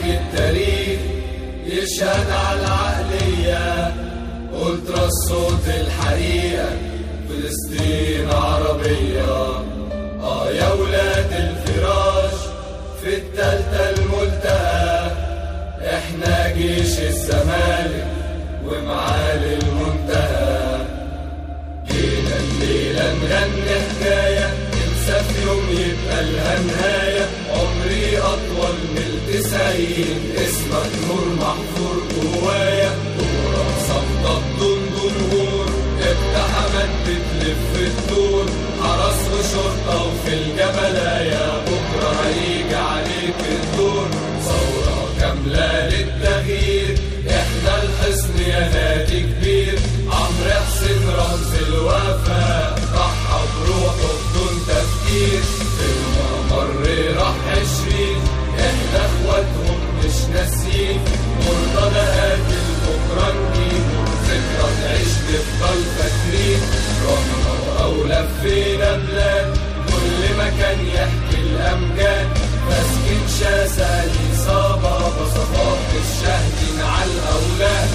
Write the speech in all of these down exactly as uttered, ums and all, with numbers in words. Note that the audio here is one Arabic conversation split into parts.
التاريخ يشهد على العقلية، ألترا الصوت الحقيقة، فلسطين عربية. آه يا ولاد الفراش في التالتة الملتقى، إحنا جيش الزمالك ومعالي المنتهى. جينا الليلة نغني حكاية، ننسى في يوم يبقى لها نهاية. عمري أطول من التسعين، اسمك نور محفور جوايا. كورة صفدة بدون جمهور، اقتحمت بتلف الدور. حرس وشرطة وفي الجبلايا، بكرة هيجي عليك الدور. ثورة كاملة للتغيير، احنا الحصن يا نادي كبير. عمرو حسين رمز الوفاء، ضحى بروحه بدون تفكير. الممر راح عشرين، احنا اخواتهم مش ناسيين. مرتضى قاتل بكرة نجيبه، ذكرى تعيش نفضل فاكرين. رحنا او لفينا بلاد، كل مكان يحكي الامجاد. ماسكين شاسة الإصابة، بصفات الشاهدين على الأولاد.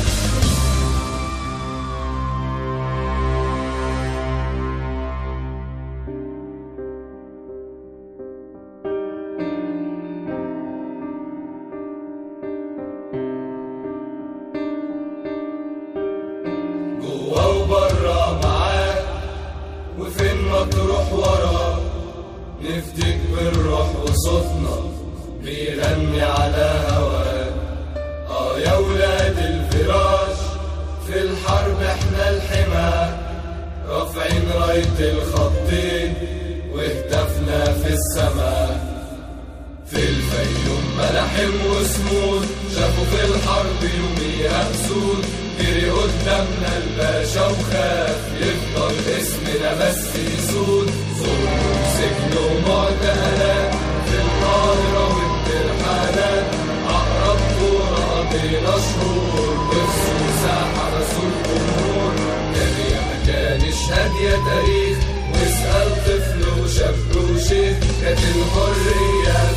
جوا وبرا معاك، وفين ما تروح ورا. نفتك بالروح وصوتنا بيغني على هواك. اه يا ولاد الفراش في الحرب احنا الحمى، رافعين راية الخطين واهتفنا في السماء. في الفيوم ملاحم وسمود، شافوا في الحرب يوميها اسود. جري قدامنا الباشا وخاف، يفضل اسمنا بس يسود. ظلم وسجن ومعتقلات في القاهرة والترحالات. أقرب كورة قضينا شهور، وفسوا ساحة رسول الجمهور. كان يا مكان اشهد يا تاريخ، واسأل طفل وشاب وشيخ. كانت الحرية